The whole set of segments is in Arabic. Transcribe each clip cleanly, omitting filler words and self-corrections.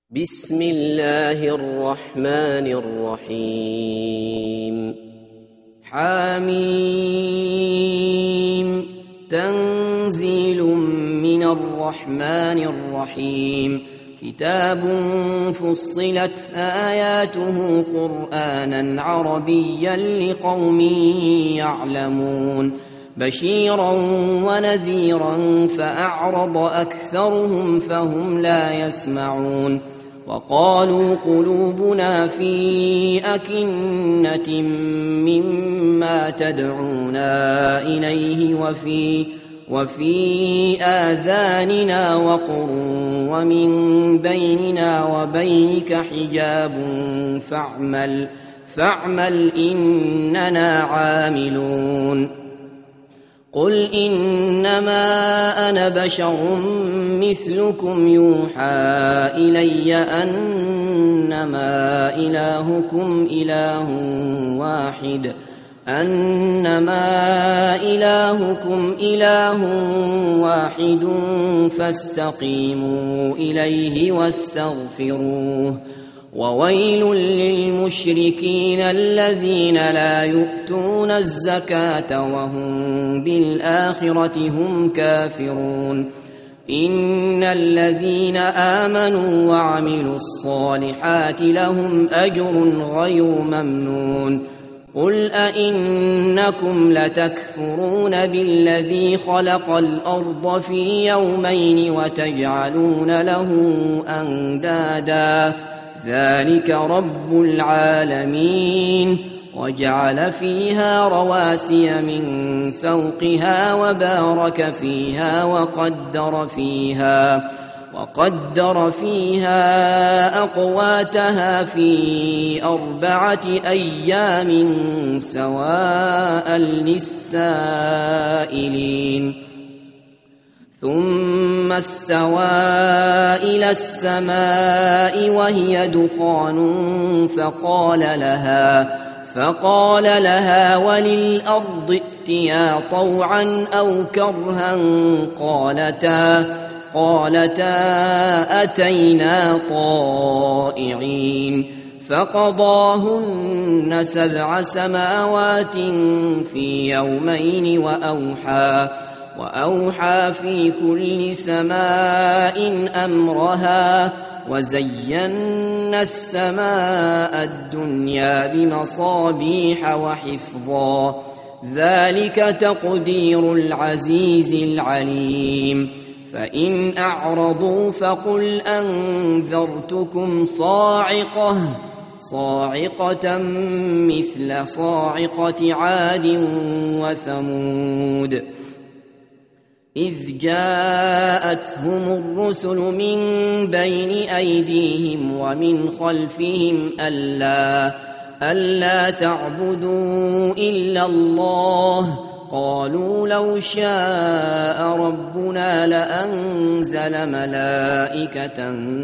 بسم الله الرحمن الرحيم حميم تنزيل من الرحمن الرحيم كتاب فصلت آياته قرآنا عربيا لقوم يعلمون بشيرا ونذيرا فأعرض أكثرهم فهم لا يسمعون وقالوا قلوبنا في أكنة مما تدعونا إليه وفي آذاننا وقر ومن بيننا وبينك حجاب فاعمل إننا عاملون قل إنما أنا بشر مثلكم يوحى إلي أنما إلهكم إله واحد فاستقيموا إليه واستغفروه وويل للمشركين الذين لا يؤتون الزكاة وهم بالآخرة هم كافرون إن الذين آمنوا وعملوا الصالحات لهم أجر غير ممنون قل أئنكم لتكفرون بالذي خلق الأرض في يومين وتجعلون له أندادا ذلك رب العالمين وجعل فيها رواسي من فوقها وبارك فيها وقدر فيها أقواتها في 4 أيام سواء للسائلين ثم استوى إلى السماء وهي دخان فقال لها وللأرض ائتيا طوعا أو كرها قالتا أتينا طائعين فقضاهن 7 سماوات في يومين وأوحى في كل سماء أمرها وزينا السماء الدنيا بمصابيح وحفظا ذلك تقدير العزيز العليم فإن أعرضوا فقل أنذرتكم صاعقة مثل صاعقة عاد وثمود إذ جاءتهم الرسل من بين أيديهم ومن خلفهم ألا تعبدوا إلا الله قالوا لو شاء ربنا لأنزل ملائكة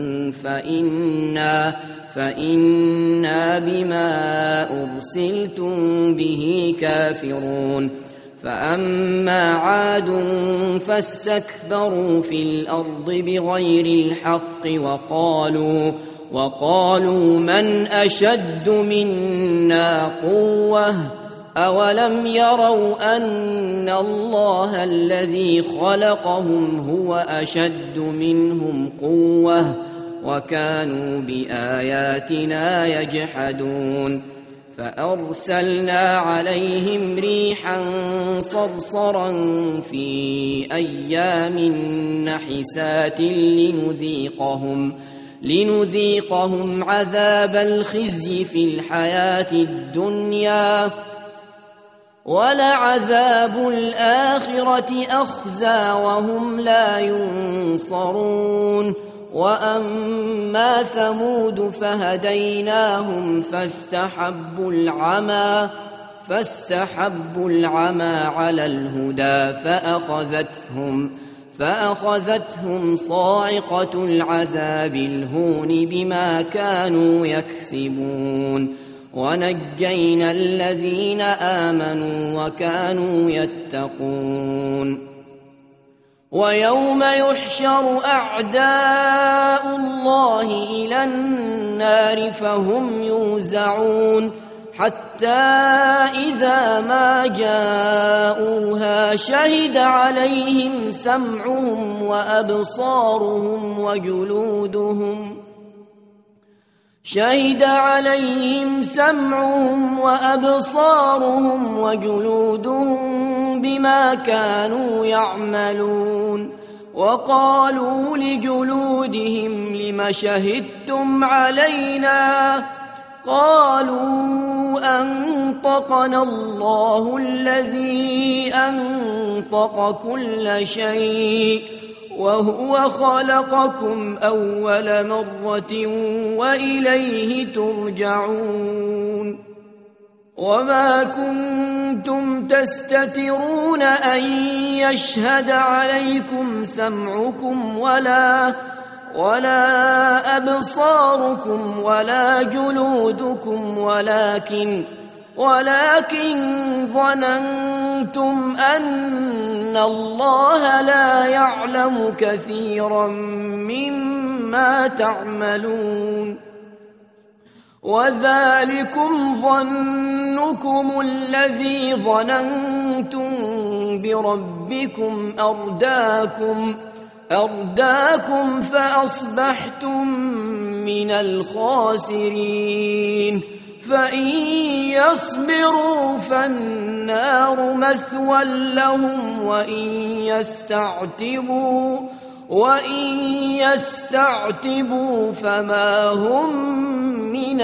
فإنا بما أرسلتم به كافرون فأما عاد فاستكبروا في الأرض بغير الحق وقالوا من أشد منا قوة أولم يروا أن الله الذي خلقهم هو أشد منهم قوة وكانوا بآياتنا يجحدون فأرسلنا عليهم ريحا صرصرا في أيام نحسات لنذيقهم عذاب الخزي في الحياة الدنيا ولعذاب الآخرة أخزى وهم لا ينصرون وأما ثمود فهديناهم فاستحبوا العمى على الهدى فأخذتهم صاعقة العذاب الهون بما كانوا يكسبون ونجينا الذين آمنوا وكانوا يتقون ويوم يحشر أعداء الله إلى النار فهم يوزعون حتى إذا ما جاءوها شهد عليهم سمعهم وأبصارهم وجلودهم بما كانوا يعملون. وقالوا لجلودهم لم شهدتم علينا؟ قالوا أنطقنا الله الذي أنطق كل شيء وهو خلقكم أول مرة وإليه ترجعون. وما كنتم تستترون أن يشهد عليكم سمعكم ولا أبصاركم ولا جلودكم ولكن ظننتم أن الله لا يعلم كثيرا مما تعملون. وذلكم ظنكم الذي ظننتم بربكم أرداكم فأصبحتم من الخاسرين. فإن يصبروا فالنار مثوى لهم وإن يستعتبوا فما هم من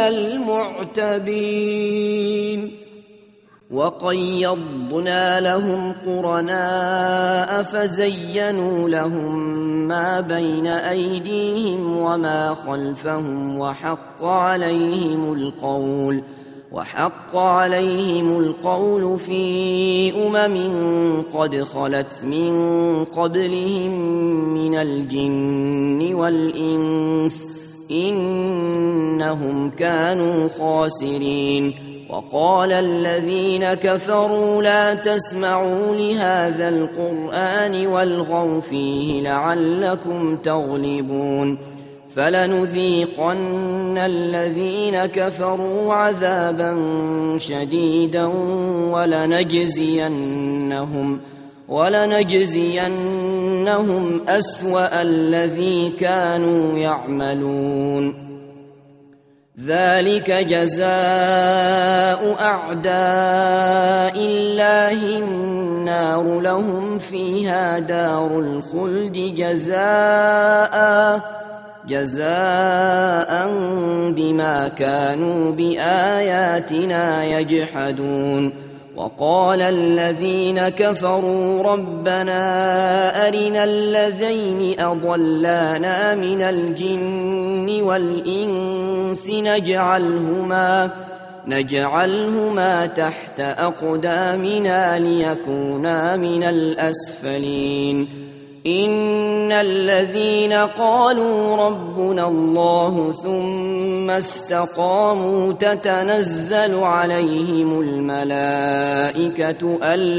المعتبين. وقيضنا لهم قرناء فزينوا لهم ما بين أيديهم وما خلفهم وحق عليهم القول في قد خلت من قبلهم من الجن والإنس إنهم كانوا خاسرين. وقال الذين كفروا لا تسمعوا لهذا القرآن والغوا فيه لعلكم تغلبون. فلنذيقن الذين كفروا عذابا شديدا ولنجزينهم أسوأ الذي كانوا يعملون. ذلك جزاء أعداء الله النار لهم فيها دار الخلد جزاء بما كانوا بآياتنا يجحدون. وقال الذين كفروا ربنا أرنا الذين أضلانا من الجن والإنس نجعلهما تحت أقدامنا ليكونا من الأسفلين. إن الذين قالوا ربنا الله ثم استقاموا تتنزل عليهم الملائكة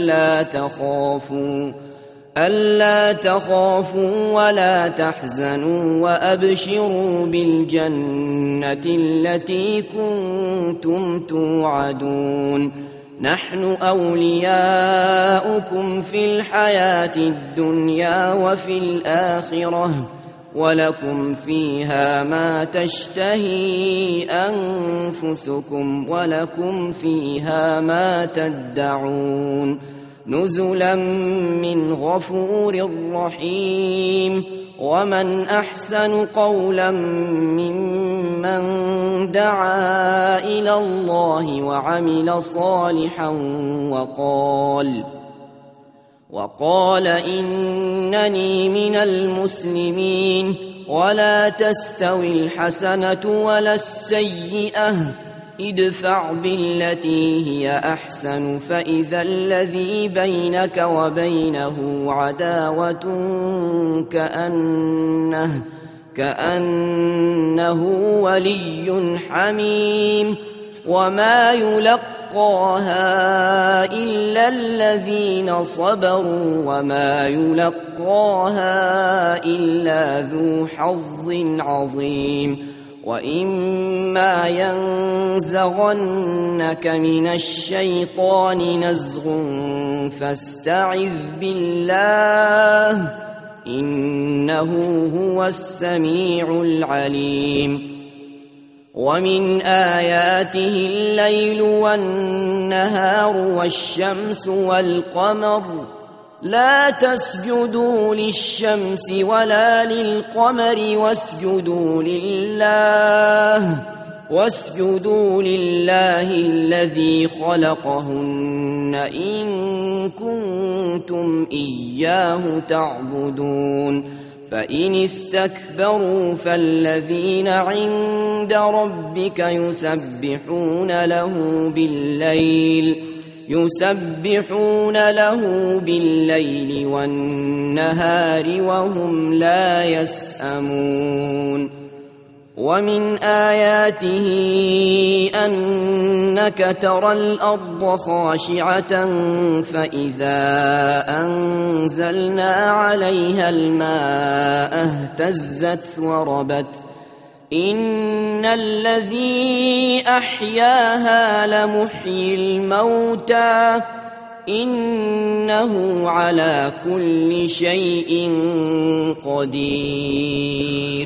ألا تخافوا ولا تحزنوا وأبشروا بالجنة التي كنتم توعدون. نحن أولياؤكم في الحياة الدنيا وفي الآخرة ولكم فيها ما تشتهي أنفسكم ولكم فيها ما تدعون. نزلا من غفور رحيم. ومن أحسن قولا ممن دعا إلى الله وعمل صالحا وقال إنني من المسلمين. ولا تستوي الحسنة ولا السيئة ادفع بالتي هي أحسن فإذا الذي بينك وبينه عداوة كأنه ولي حميم. وما يلقاها يلقاها إلا الذين صبروا وما يلقاها إلا ذو حظ عظيم وإما ينزغنك من الشيطان نزغ فاستعذ بالله إنه هو السميع العليم ومن آياته الليل والنهار والشمس والقمر لا تسجدوا للشمس ولا للقمر واسجدوا لله الذي خلقهن إن كنتم إياه تعبدون فإن استكبروا فالذين عند ربك يسبحون له بالليل والنهار وهم لا يسأمون ومن آياته أنك ترى الأرض خاشعة فإذا أنزلنا عليها الماء اهتزت وربت إن الذي أحياها لمحيي الموتى إنه على كل شيء قدير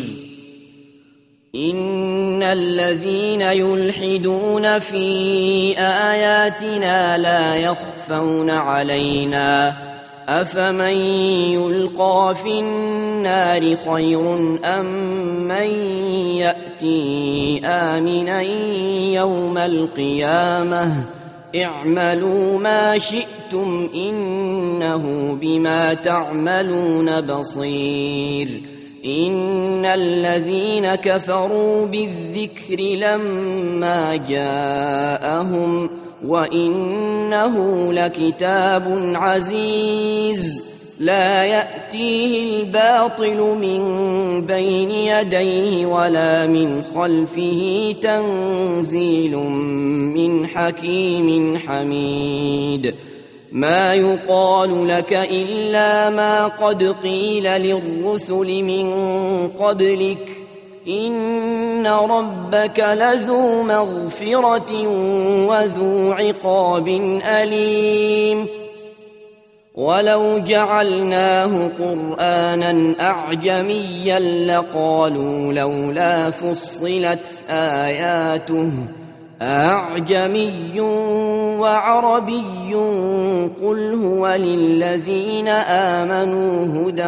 إن الذين يلحدون في آياتنا لا يخفون علينا أفمن يلقى في النار خير أم من يأتي آمنا يوم القيامة اعملوا ما شئتم إنه بما تعملون بصير إن الذين كفروا بالذكر لما جاءهم وإنه لكتاب عزيز لا يأتيه الباطل من بين يديه ولا من خلفه تنزيل من حكيم حميد ما يقال لك إلا ما قد قيل للرسل من قبلك إن ربك لذو مغفرة وذو عقاب أليم ولو جعلناه قرآنا أعجميا لقالوا لولا فصلت آياته أعجمي وعربي قل هو للذين آمنوا هدى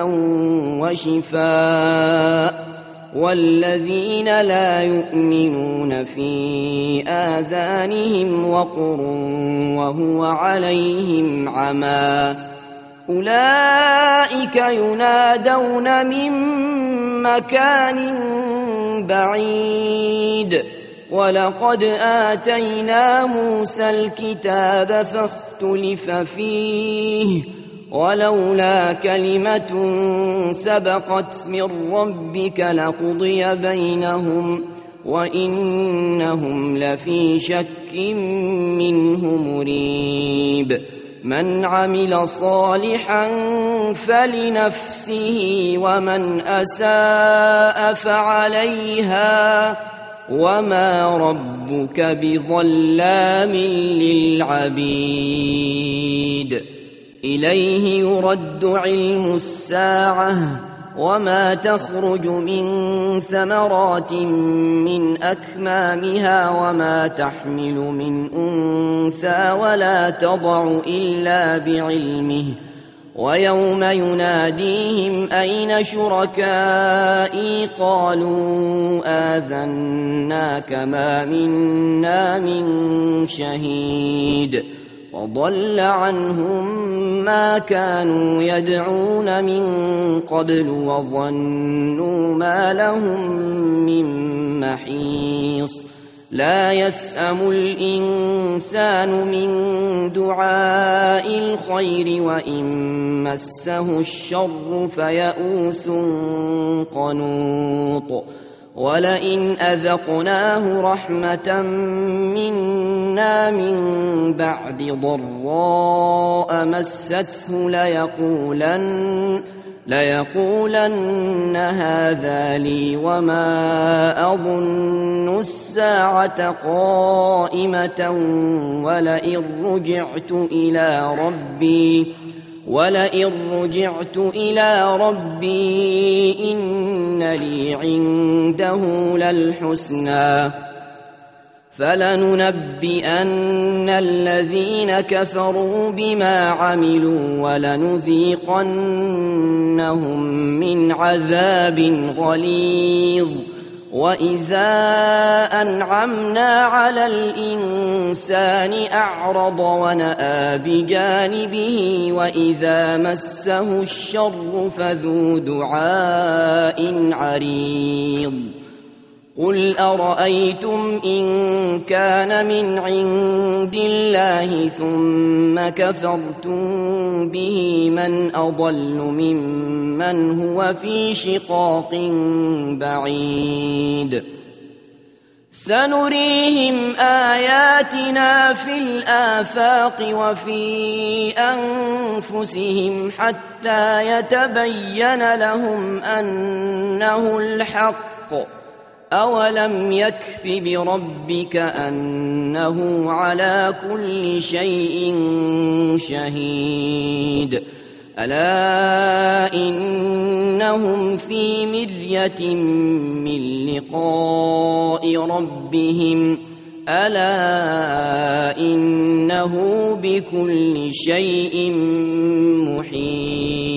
وشفاء والذين لا يؤمنون في آذانهم وقر وهو عليهم عمى أولئك ينادون من مكان بعيد ولقد آتينا موسى الكتاب فاختلف فيه ولولا كلمة سبقت من ربك لقضي بينهم وإنهم لفي شك منه مريب من عمل صالحا فلنفسه ومن أساء فعليها وما ربك بظلام للعبيد إليه يرد علم الساعة وما تخرج من ثمرات من أكمامها وما تحمل من أنثى ولا تضع إلا بعلمه ويوم يناديهم أين شركائي قالوا آذناك ما منا من شهيد وضل عنهم ما كانوا يدعون من قبل وظنوا ما لهم من محيص لا يسأم الإنسان من دعاء الخير وإن مسه الشر فيئوس قنوط ولئن أذقناه رحمة منا من بعد ضراء مسته ليقولن هذا لي وما أظن الساعة قائمة ولئن رجعت إلى ربي إن لي عنده للحسنى فلننبئن الذين كفروا بما عملوا ولنذيقنهم من عذاب غليظ وإذا أنعمنا على الإنسان أعرض ونأى بجانبه وإذا مسه الشر فذو دعاء عريض قل أرأيتم إن كان من عند الله ثم كفرتم به من أضل ممن هو في شقاق بعيد سنريهم آياتنا في الآفاق وفي أنفسهم حتى يتبين لهم أنه الحق أولم يكف بربك أنه على كل شيء شهيد ألا إنهم في مرية من لقاء ربهم ألا إنه بكل شيء محيط